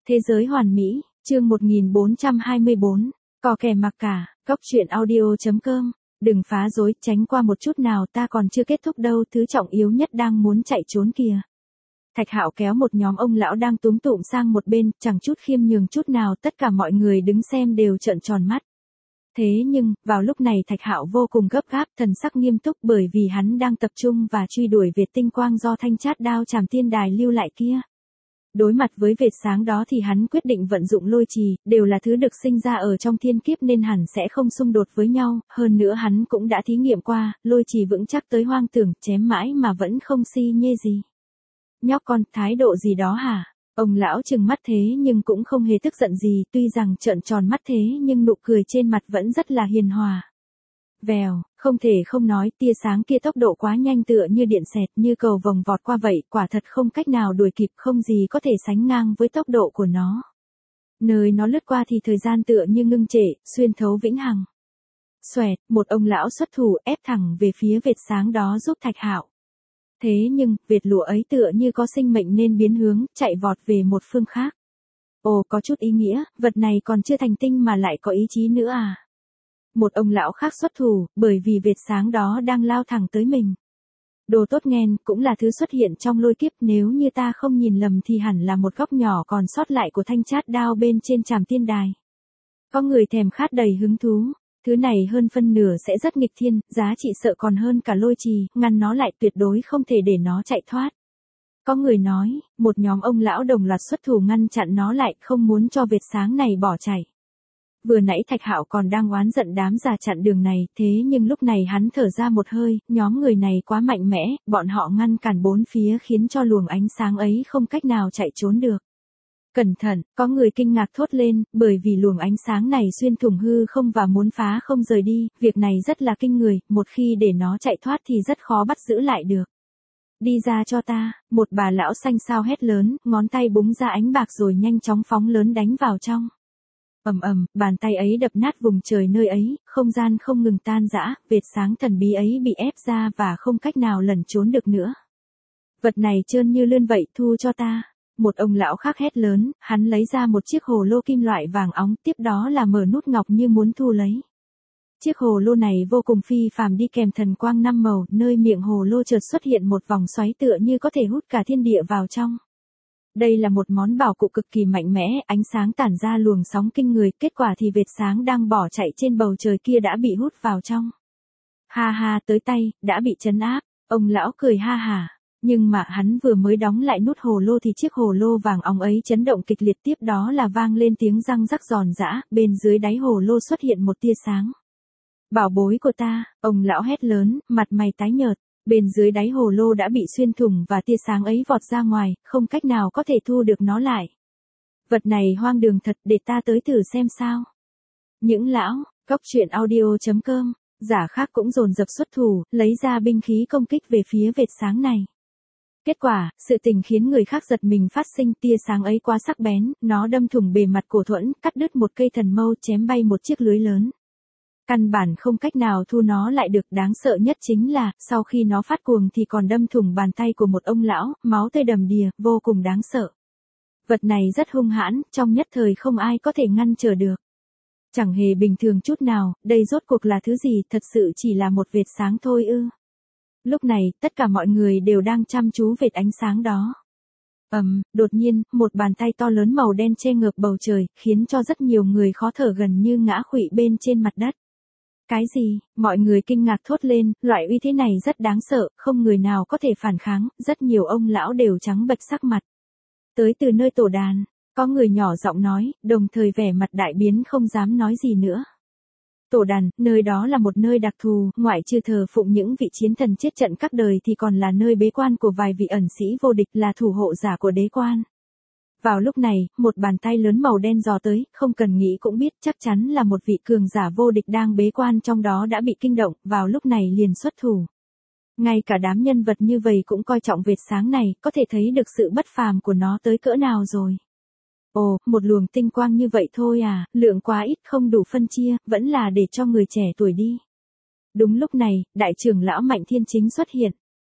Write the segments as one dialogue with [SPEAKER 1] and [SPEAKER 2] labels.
[SPEAKER 1] Thế giới hoàn mỹ, chương 1424, có kẻ mặc cả, góc truyện audio.com, đừng phá rối, tránh qua một chút nào, ta còn chưa kết thúc đâu, thứ trọng yếu nhất đang muốn chạy trốn kìa. Thạch Hạo kéo một nhóm ông lão đang túm tụm sang một bên, chẳng chút khiêm nhường chút nào, tất cả mọi người đứng xem đều trợn tròn mắt. Thế nhưng, vào lúc này Thạch Hạo vô cùng gấp gáp, thần sắc nghiêm túc bởi vì hắn đang tập trung và truy đuổi vệt tinh quang do thanh chát đao Trảm Tiên Đài lưu lại kia. Đối mặt với vệt sáng đó thì hắn quyết định vận dụng lôi trì, đều là thứ được sinh ra ở trong thiên kiếp nên hẳn sẽ không xung đột với nhau, hơn nữa hắn cũng đã thí nghiệm qua, lôi trì vững chắc tới hoang tưởng, chém mãi mà vẫn không si nhê gì. Nhóc con, thái độ gì đó hả? Ông lão trừng mắt thế nhưng cũng không hề tức giận gì, tuy rằng trợn tròn mắt thế nhưng nụ cười trên mặt vẫn rất là hiền hòa. Vèo, không thể không nói, tia sáng kia tốc độ quá nhanh tựa như điện xẹt, như cầu vồng vọt qua vậy, quả thật không cách nào đuổi kịp, không gì có thể sánh ngang với tốc độ của nó. Nơi nó lướt qua thì thời gian tựa như ngưng trệ, xuyên thấu vĩnh hằng. Xoẹt, một ông lão xuất thủ ép thẳng về phía vệt sáng đó giúp Thạch Hạo. Thế nhưng, vệt lụa ấy tựa như có sinh mệnh nên biến hướng, chạy vọt về một phương khác. Ồ, có chút ý nghĩa, vật này còn chưa thành tinh mà lại có ý chí nữa à? Một ông lão khác xuất thủ, bởi vì vệt sáng đó đang lao thẳng tới mình. Đồ tốt nghen, cũng là thứ xuất hiện trong lôi kiếp, nếu như ta không nhìn lầm thì hẳn là một góc nhỏ còn sót lại của thanh chát đao bên trên Trảm Tiên Đài. Có người thèm khát đầy hứng thú. Thứ này hơn phân nửa sẽ rất nghịch thiên, giá trị sợ còn hơn cả lôi trì, ngăn nó lại tuyệt đối không thể để nó chạy thoát. Có người nói, một nhóm ông lão đồng loạt xuất thủ ngăn chặn nó lại, không muốn cho vệt sáng này bỏ chạy. Vừa nãy Thạch Hạo còn đang oán giận đám già chặn đường này, thế nhưng lúc này hắn thở ra một hơi, nhóm người này quá mạnh mẽ, bọn họ ngăn cản bốn phía khiến cho luồng ánh sáng ấy không cách nào chạy trốn được. Cẩn thận, có người kinh ngạc thốt lên, bởi vì luồng ánh sáng này xuyên thủng hư không và muốn phá không rời đi, việc này rất là kinh người, một khi để nó chạy thoát thì rất khó bắt giữ lại được. Đi ra cho ta, một bà lão xanh xao hét lớn, ngón tay búng ra ánh bạc rồi nhanh chóng phóng lớn đánh vào trong. Ầm ầm, bàn tay ấy đập nát vùng trời nơi ấy, không gian không ngừng tan rã, vệt sáng thần bí ấy bị ép ra và không cách nào lẩn trốn được nữa. Vật này trơn như lươn vậy, thu cho ta. Một ông lão khác hét lớn, hắn lấy ra một chiếc hồ lô kim loại vàng óng, tiếp đó là mở nút ngọc như muốn thu lấy. Chiếc hồ lô này vô cùng phi phàm đi kèm thần quang 5 màu, nơi miệng hồ lô chợt xuất hiện một vòng xoáy tựa như có thể hút cả thiên địa vào trong. Đây là một món bảo cụ cực kỳ mạnh mẽ, ánh sáng tản ra luồng sóng kinh người, kết quả thì vệt sáng đang bỏ chạy trên bầu trời kia đã bị hút vào trong. Ha ha, tới tay, đã bị trấn áp, ông lão cười ha hả. Nhưng mà hắn vừa mới đóng lại nút hồ lô thì chiếc hồ lô vàng óng ấy chấn động kịch liệt, tiếp đó là vang lên tiếng răng rắc giòn giã, bên dưới đáy hồ lô xuất hiện một tia sáng. Bảo bối của ta, ông lão hét lớn, mặt mày tái nhợt, bên dưới đáy hồ lô đã bị xuyên thủng và tia sáng ấy vọt ra ngoài, không cách nào có thể thu được nó lại. Vật này hoang đường thật, để ta tới thử xem sao. Những lão, góc truyện audio.com, giả khác cũng dồn dập xuất thủ, lấy ra binh khí công kích về phía vệt sáng này. Kết quả, sự tình khiến người khác giật mình phát sinh, tia sáng ấy quá sắc bén, nó đâm thủng bề mặt cổ thuẫn, cắt đứt một cây thần mâu, chém bay một chiếc lưới lớn. Căn bản không cách nào thu nó lại được, đáng sợ nhất chính là, sau khi nó phát cuồng thì còn đâm thủng bàn tay của một ông lão, máu tươi đầm đìa, vô cùng đáng sợ. Vật này rất hung hãn, trong nhất thời không ai có thể ngăn trở được. Chẳng hề bình thường chút nào, đây rốt cuộc là thứ gì, thật sự chỉ là một vệt sáng thôi ư. Lúc này, tất cả mọi người đều đang chăm chú vệt ánh sáng đó. Đột nhiên, một bàn tay to lớn màu đen che ngược bầu trời, khiến cho rất nhiều người khó thở gần như ngã khuỵu bên trên mặt đất. Cái gì? Mọi người kinh ngạc thốt lên, loại uy thế này rất đáng sợ, không người nào có thể phản kháng, rất nhiều ông lão đều trắng bệch sắc mặt. Tới từ nơi tổ đàn, có người nhỏ giọng nói, đồng thời vẻ mặt đại biến không dám nói gì nữa. Tổ đàn, nơi đó là một nơi đặc thù, ngoại trừ thờ phụng những vị chiến thần chết trận các đời thì còn là nơi bế quan của vài vị ẩn sĩ vô địch, là thủ hộ giả của đế quan. Vào lúc này, một bàn tay lớn màu đen dò tới, không cần nghĩ cũng biết chắc chắn là một vị cường giả vô địch đang bế quan trong đó đã bị kinh động, vào lúc này liền xuất thủ. Ngay cả đám nhân vật như vậy cũng coi trọng vệt sáng này, có thể thấy được sự bất phàm của nó tới cỡ nào rồi. Ồ, một luồng tinh quang như vậy thôi à, lượng quá ít không đủ phân chia, vẫn là để cho người trẻ tuổi đi. Đúng lúc này, đại trưởng lão Mạnh Thiên Chính xuất hiện.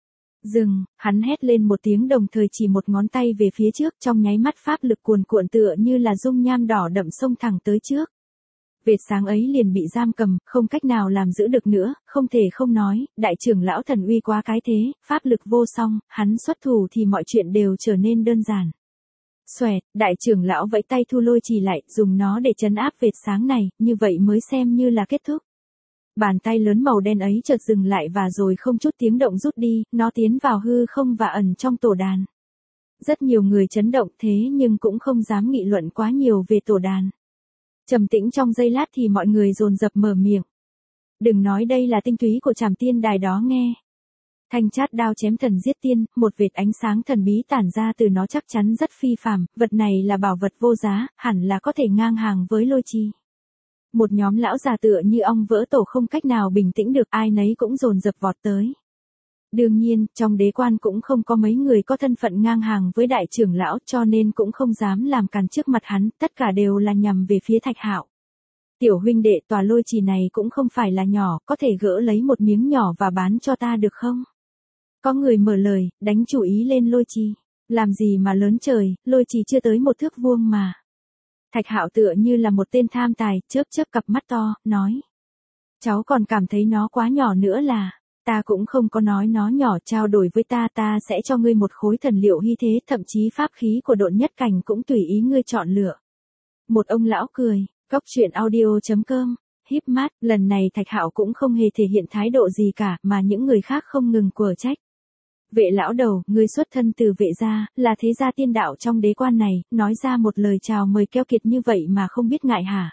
[SPEAKER 1] Dừng, hắn hét lên một tiếng đồng thời chỉ một ngón tay về phía trước, trong nháy mắt pháp lực cuồn cuộn tựa như là dung nham đỏ đậm xông thẳng tới trước. Vệt sáng ấy liền bị giam cầm, không cách nào làm giữ được nữa, không thể không nói, đại trưởng lão thần uy quá cái thế, pháp lực vô song, hắn xuất thủ thì mọi chuyện đều trở nên đơn giản. Xoẹt, đại trưởng lão vẫy tay thu lôi trì lại, dùng nó để trấn áp vệt sáng này, như vậy mới xem như là kết thúc. Bàn tay lớn màu đen ấy chợt dừng lại và rồi không chút tiếng động rút đi, nó tiến vào hư không và ẩn trong tổ đàn. Rất nhiều người chấn động thế nhưng cũng không dám nghị luận quá nhiều về tổ đàn. Trầm tĩnh trong giây lát thì mọi người dồn dập mở miệng. Đừng nói đây là tinh túy của Trảm Tiên Đài đó nghe. Thanh chát đao chém thần giết tiên, một vệt ánh sáng thần bí tản ra từ nó chắc chắn rất phi phàm, vật này là bảo vật vô giá, hẳn là có thể ngang hàng với lôi chi. Một nhóm lão già tựa như ong vỡ tổ không cách nào bình tĩnh được, ai nấy cũng dồn dập vọt tới. Đương nhiên, trong đế quan cũng không có mấy người có thân phận ngang hàng với đại trưởng lão cho nên cũng không dám làm càn trước mặt hắn, tất cả đều là nhằm về phía Thạch Hạo. Tiểu huynh đệ, tòa lôi trì này cũng không phải là nhỏ, có thể gỡ lấy một miếng nhỏ và bán cho ta được không? Có người mở lời, đánh chủ ý lên lôi trì. Làm gì mà lớn trời, lôi trì chưa tới 1 thước vuông mà. Thạch Hạo tựa như là một tên tham tài, chớp chớp cặp mắt to, nói. Cháu còn cảm thấy nó quá nhỏ nữa là, ta cũng không có nói nó nhỏ, trao đổi với ta sẽ cho ngươi một khối thần liệu hy thế, thậm chí pháp khí của độn nhất cảnh cũng tùy ý ngươi chọn lựa. Một ông lão cười, Cóc Truyện Audio.com, híp mắt, lần này Thạch Hạo cũng không hề thể hiện thái độ gì cả, mà những người khác không ngừng quở trách. Vệ lão đầu, ngươi xuất thân từ Vệ gia, là thế gia tiên đạo trong đế quan này, nói ra một lời chào mời keo kiệt như vậy mà không biết ngại hả?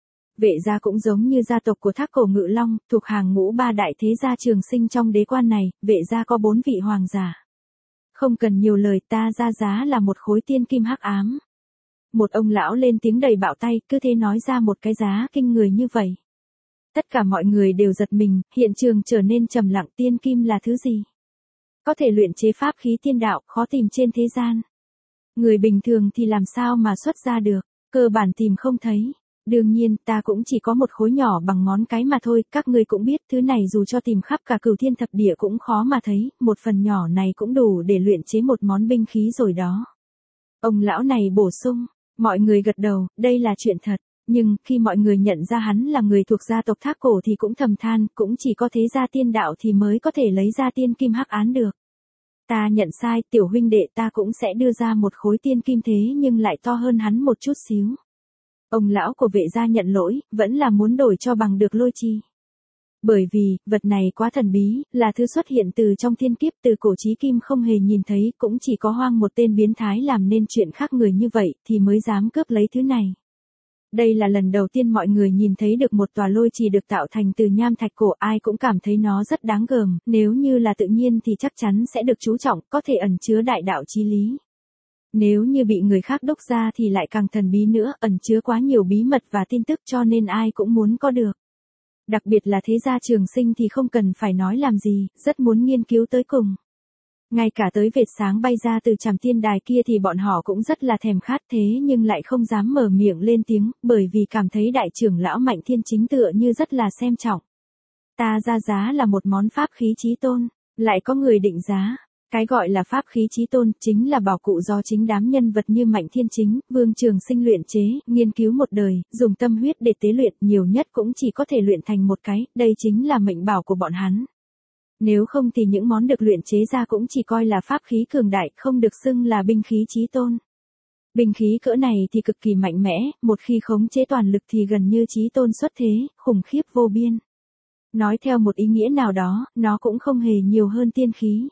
[SPEAKER 1] Vệ gia cũng giống như gia tộc của Thác Cổ Ngự Long, thuộc hàng ngũ 3 đại thế gia trường sinh trong đế quan này, Vệ gia có 4 vị hoàng giả. Không cần nhiều lời, ta ra giá là một khối tiên kim hắc ám. Một ông lão lên tiếng đầy bạo tay, cứ thế nói ra một cái giá kinh người như vậy. Tất cả mọi người đều giật mình, hiện trường trở nên trầm lặng. Tiên kim là thứ gì? Có thể luyện chế pháp khí tiên đạo, khó tìm trên thế gian. Người bình thường thì làm sao mà xuất ra được, cơ bản tìm không thấy. Đương nhiên, ta cũng chỉ có một khối nhỏ bằng ngón cái mà thôi, các ngươi cũng biết thứ này dù cho tìm khắp cả Cửu Thiên Thập Địa cũng khó mà thấy, một phần nhỏ này cũng đủ để luyện chế một món binh khí rồi đó. Ông lão này bổ sung, mọi người gật đầu, đây là chuyện thật. Nhưng, khi mọi người nhận ra hắn là người thuộc gia tộc Thác Cổ thì cũng thầm than, cũng chỉ có thế gia tiên đạo thì mới có thể lấy ra tiên kim hắc án được. Ta nhận sai, tiểu huynh đệ, ta cũng sẽ đưa ra một khối tiên kim thế nhưng lại to hơn hắn một chút xíu. Ông lão của Vệ gia nhận lỗi, vẫn là muốn đổi cho bằng được lôi chi. Bởi vì, vật này quá thần bí, là thứ xuất hiện từ trong thiên kiếp, từ cổ chí kim không hề nhìn thấy, cũng chỉ có Hoang một tên biến thái làm nên chuyện khác người như vậy, thì mới dám cướp lấy thứ này. Đây là lần đầu tiên mọi người nhìn thấy được một tòa lôi trì được tạo thành từ nham thạch cổ, ai cũng cảm thấy nó rất đáng gờm, nếu như là tự nhiên thì chắc chắn sẽ được chú trọng, có thể ẩn chứa đại đạo chí lý. Nếu như bị người khác đúc ra thì lại càng thần bí nữa, ẩn chứa quá nhiều bí mật và tin tức cho nên ai cũng muốn có được. Đặc biệt là thế gia trường sinh thì không cần phải nói làm gì, rất muốn nghiên cứu tới cùng. Ngay cả tới vệt sáng bay ra từ Trảm Tiên Đài kia thì bọn họ cũng rất là thèm khát thế nhưng lại không dám mở miệng lên tiếng, bởi vì cảm thấy đại trưởng lão Mạnh Thiên Chính tựa như rất là xem trọng. Ta ra giá là một món pháp khí chí tôn, lại có người định giá. Cái gọi là pháp khí chí tôn chính là bảo cụ do chính đám nhân vật như Mạnh Thiên Chính, Vương Trường Sinh luyện chế, nghiên cứu một đời, dùng tâm huyết để tế luyện, nhiều nhất cũng chỉ có thể luyện thành một cái, đây chính là mệnh bảo của bọn hắn. Nếu không thì những món được luyện chế ra cũng chỉ coi là pháp khí cường đại, không được xưng là binh khí chí tôn. Binh khí cỡ này thì cực kỳ mạnh mẽ, một khi khống chế toàn lực thì gần như chí tôn xuất thế, khủng khiếp vô biên. Nói theo một ý nghĩa nào đó, nó cũng không hề nhiều hơn tiên khí.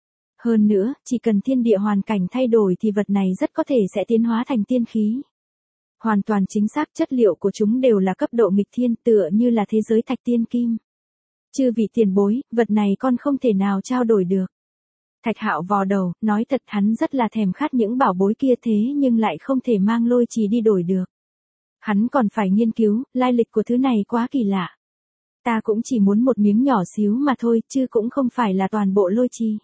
[SPEAKER 1] Hơn nữa, chỉ cần thiên địa hoàn cảnh thay đổi thì vật này rất có thể sẽ tiến hóa thành tiên khí. Hoàn toàn chính xác, chất liệu của chúng đều là cấp độ nghịch thiên, tựa như là thế giới thạch tiên kim. Chư vị tiền bối, vật này con không thể nào trao đổi được. Thạch Hạo vò đầu, nói thật hắn rất là thèm khát những bảo bối kia thế nhưng lại không thể mang lôi trì đi đổi được. Hắn còn phải nghiên cứu, lai lịch của thứ này quá kỳ lạ. Ta cũng chỉ muốn một miếng nhỏ xíu mà thôi, chứ cũng không phải là toàn bộ lôi trì.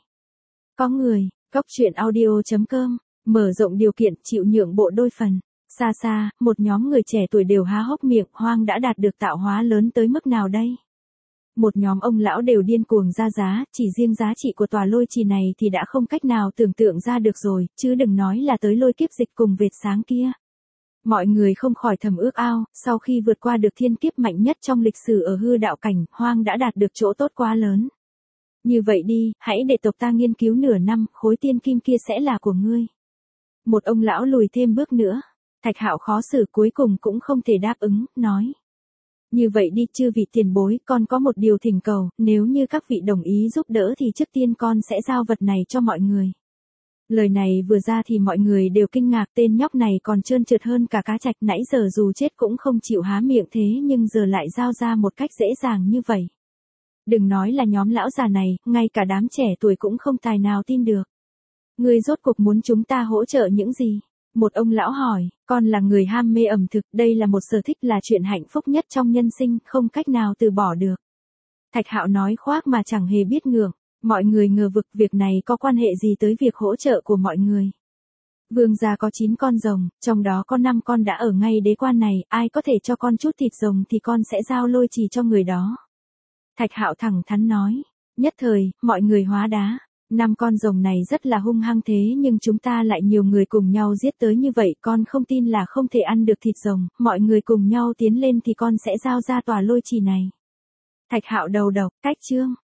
[SPEAKER 1] Có người, Cóc Truyện Audio.com, mở rộng điều kiện chịu nhượng bộ đôi phần. Xa xa, một nhóm người trẻ tuổi đều há hốc miệng, Hoang đã đạt được tạo hóa lớn tới mức nào đây? Một nhóm ông lão đều điên cuồng ra giá, chỉ riêng giá trị của tòa lôi trì này thì đã không cách nào tưởng tượng ra được rồi, chứ đừng nói là tới lôi kiếp dịch cùng vệt sáng kia. Mọi người không khỏi thầm ước ao, sau khi vượt qua được thiên kiếp mạnh nhất trong lịch sử ở hư đạo cảnh, Hoang đã đạt được chỗ tốt quá lớn. Như vậy đi, hãy để tộc ta nghiên cứu nửa năm, khối tiên kim kia sẽ là của ngươi. Một ông lão lùi thêm bước nữa. Thạch Hạo khó xử cuối cùng cũng không thể đáp ứng, nói. Như vậy đi chư vị tiền bối, con có một điều thỉnh cầu, nếu như các vị đồng ý giúp đỡ thì trước tiên con sẽ giao vật này cho mọi người. Lời này vừa ra thì mọi người đều kinh ngạc, tên nhóc này còn trơn trượt hơn cả cá trạch, nãy giờ dù chết cũng không chịu há miệng thế nhưng giờ lại giao ra một cách dễ dàng như vậy. Đừng nói là nhóm lão già này, ngay cả đám trẻ tuổi cũng không tài nào tin được. Ngươi rốt cuộc muốn chúng ta hỗ trợ những gì? Một ông lão hỏi, con là người ham mê ẩm thực, đây là một sở thích là chuyện hạnh phúc nhất trong nhân sinh, không cách nào từ bỏ được. Thạch Hạo nói khoác mà chẳng hề biết ngượng, mọi người ngờ vực việc này có quan hệ gì tới việc hỗ trợ của mọi người. Vương gia có 9 con rồng, trong đó có 5 con đã ở ngay đế quan này, ai có thể cho con chút thịt rồng thì con sẽ giao lôi trì cho người đó. Thạch Hạo thẳng thắn nói, nhất thời, mọi người hóa đá. 5 con rồng này rất là hung hăng thế nhưng chúng ta lại nhiều người cùng nhau giết tới như vậy, con không tin là không thể ăn được thịt rồng, mọi người cùng nhau tiến lên thì con sẽ giao ra tòa lôi trì này. Thạch Hạo đầu độc, cách chương.